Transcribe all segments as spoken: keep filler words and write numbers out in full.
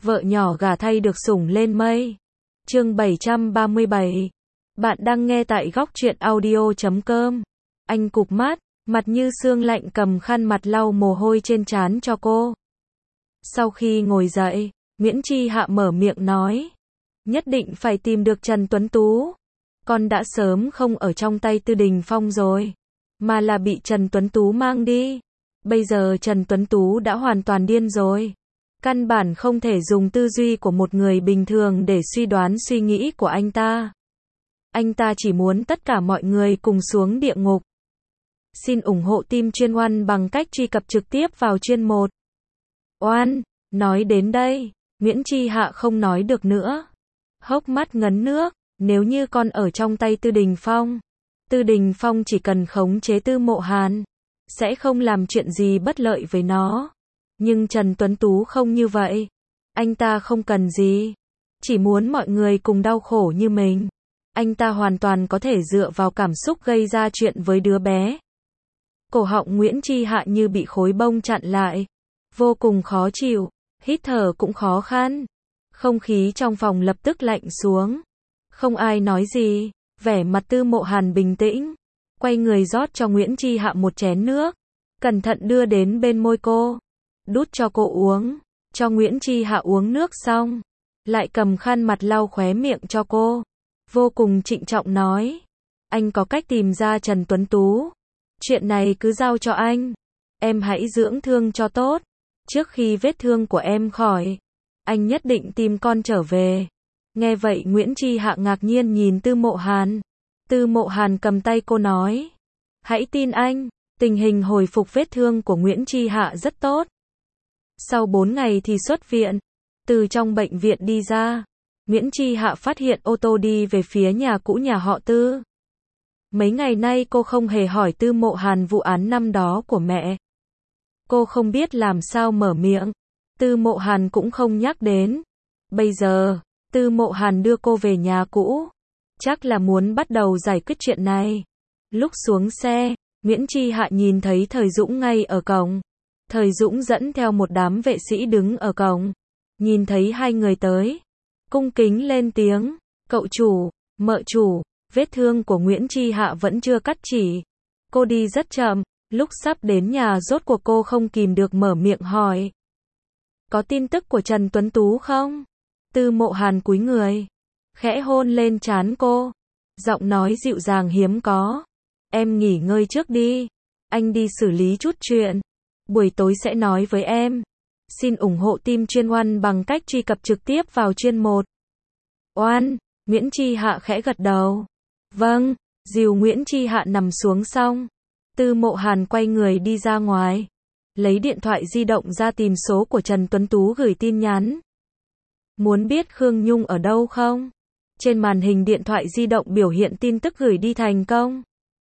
vợ nhỏ gả thay được sủng lên mây. Chương bảy trăm ba mươi bảy. Bạn đang nghe tại góc truyện audio chấm com. Anh cụp mắt, mặt như sương lạnh cầm khăn mặt lau mồ hôi trên trán cho cô. Sau khi ngồi dậy, Nguyễn Chi Hạ mở miệng nói. Nhất định phải tìm được Trần Tuấn Tú. Con đã sớm không ở trong tay Tư Đình Phong rồi, mà là bị Trần Tuấn Tú mang đi. Bây giờ Trần Tuấn Tú đã hoàn toàn điên rồi. Căn bản không thể dùng tư duy của một người bình thường để suy đoán suy nghĩ của anh ta. Anh ta chỉ muốn tất cả mọi người cùng xuống địa ngục. Xin ủng hộ team chuyên oan bằng cách truy cập trực tiếp vào chuyên một. Oan, nói đến đây, Nguyễn Chi Hạ không nói được nữa. Hốc mắt ngấn nước, nếu như con ở trong tay Tư Đình Phong, Tư Đình Phong chỉ cần khống chế Tư Mộ Hàn, sẽ không làm chuyện gì bất lợi với nó. Nhưng Trần Tuấn Tú không như vậy. Anh ta không cần gì, chỉ muốn mọi người cùng đau khổ như mình. Anh ta hoàn toàn có thể dựa vào cảm xúc gây ra chuyện với đứa bé. Cổ họng Nguyễn Chi Hạ như bị khối bông chặn lại, vô cùng khó chịu, hít thở cũng khó khăn. Không khí trong phòng lập tức lạnh xuống. Không ai nói gì, vẻ mặt Tư Mộ Hàn bình tĩnh, quay người rót cho Nguyễn Chi Hạ một chén nước, cẩn thận đưa đến bên môi cô, đút cho cô uống. Cho Nguyễn Chi Hạ uống nước xong, lại cầm khăn mặt lau khóe miệng cho cô, vô cùng trịnh trọng nói. Anh có cách tìm ra Trần Tuấn Tú. Chuyện này cứ giao cho anh. Em hãy dưỡng thương cho tốt. Trước khi vết thương của em khỏi, anh nhất định tìm con trở về. Nghe vậy Nguyễn Chi Hạ ngạc nhiên nhìn Tư Mộ Hàn. Tư Mộ Hàn cầm tay cô nói. Hãy tin anh, tình hình hồi phục vết thương của Nguyễn Chi Hạ rất tốt. Sau bốn ngày thì xuất viện. Từ trong bệnh viện đi ra, Nguyễn Chi Hạ phát hiện ô tô đi về phía nhà cũ nhà họ Tư. Mấy ngày nay cô không hề hỏi Tư Mộ Hàn vụ án năm đó của mẹ. Cô không biết làm sao mở miệng. Tư Mộ Hàn cũng không nhắc đến. Bây giờ, Tư Mộ Hàn đưa cô về nhà cũ, chắc là muốn bắt đầu giải quyết chuyện này. Lúc xuống xe, Nguyễn Chi Hạ nhìn thấy Thời Dũng ngay ở cổng. Thời Dũng dẫn theo một đám vệ sĩ đứng ở cổng. Nhìn thấy hai người tới, cung kính lên tiếng. Cậu chủ, mợ chủ, vết thương của Nguyễn Chi Hạ vẫn chưa cắt chỉ. Cô đi rất chậm, lúc sắp đến nhà rốt cuộc cô không kìm được mở miệng hỏi. Có tin tức của Trần Tuấn Tú không? Tư Mộ Hàn cúi người, khẽ hôn lên trán cô. Giọng nói dịu dàng hiếm có. Em nghỉ ngơi trước đi. Anh đi xử lý chút chuyện. Buổi tối sẽ nói với em. Xin ủng hộ team chuyên oan bằng cách truy cập trực tiếp vào chuyên một. Oan, Nguyễn Chi Hạ khẽ gật đầu. Vâng, dìu Nguyễn Chi Hạ nằm xuống xong. Tư Mộ Hàn quay người đi ra ngoài. Lấy điện thoại di động ra tìm số của Trần Tuấn Tú gửi tin nhắn. Muốn biết Khương Nhung ở đâu không? Trên màn hình điện thoại di động biểu hiện tin tức gửi đi thành công.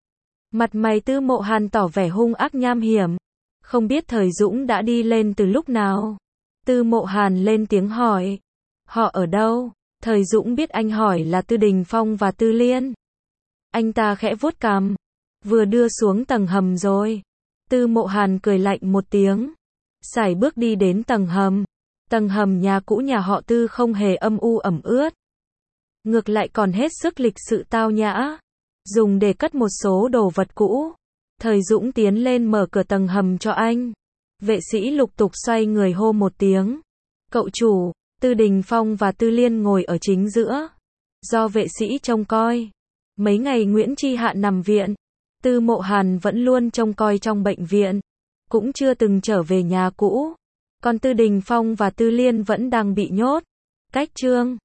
Mặt mày Tư Mộ Hàn tỏ vẻ hung ác nham hiểm. Không biết Thời Dũng đã đi lên từ lúc nào. Tư Mộ Hàn lên tiếng hỏi. Họ ở đâu? Thời Dũng biết anh hỏi là Tư Đình Phong và Tư Liên. Anh ta khẽ vuốt cằm. Vừa đưa xuống tầng hầm rồi. Tư Mộ Hàn cười lạnh một tiếng. Sải bước đi đến tầng hầm. Tầng hầm nhà cũ nhà họ Tư không hề âm u ẩm ướt. Ngược lại còn hết sức lịch sự tao nhã. Dùng để cất một số đồ vật cũ. Thời Dũng tiến lên mở cửa tầng hầm cho anh. Vệ sĩ lục tục xoay người hô một tiếng. Cậu chủ, Tư Đình Phong và Tư Liên ngồi ở chính giữa. Do vệ sĩ trông coi. Mấy ngày Nguyễn Chi Hạ nằm viện, Tư Mộ Hàn vẫn luôn trông coi trong bệnh viện. Cũng chưa từng trở về nhà cũ. Còn Tư Đình Phong và Tư Liên vẫn đang bị nhốt. Cách chương